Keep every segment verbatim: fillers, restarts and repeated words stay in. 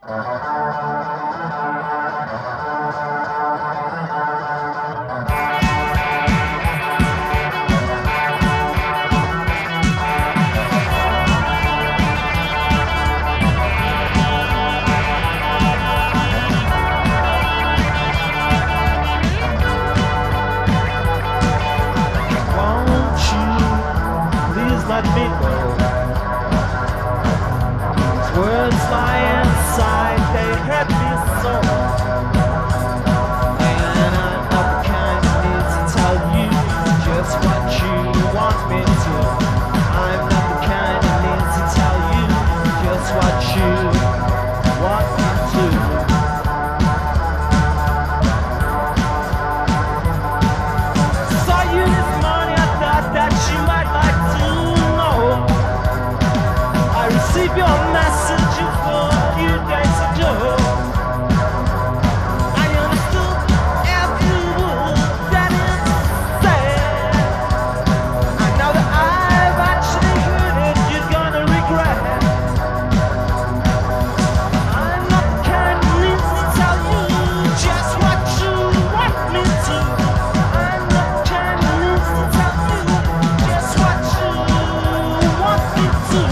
Let me go. These words lie inside, they hurt me so. And I'm not the kind who needs to tell you just what you want me to. I'm not the kind who needs to tell you just what you want me to. Saw you this morning, I thought that you might like to. Receive your message for a few days ago. I understood every word that it said. And now that I've actually heard it, you're gonna regret. I'm not the kind who needs to tell you just what you want me to. I'm not the kind who needs to tell you just what you want me to.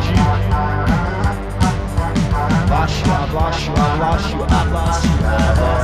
I've lost you, I've lost you, I've lost you, I've lost you.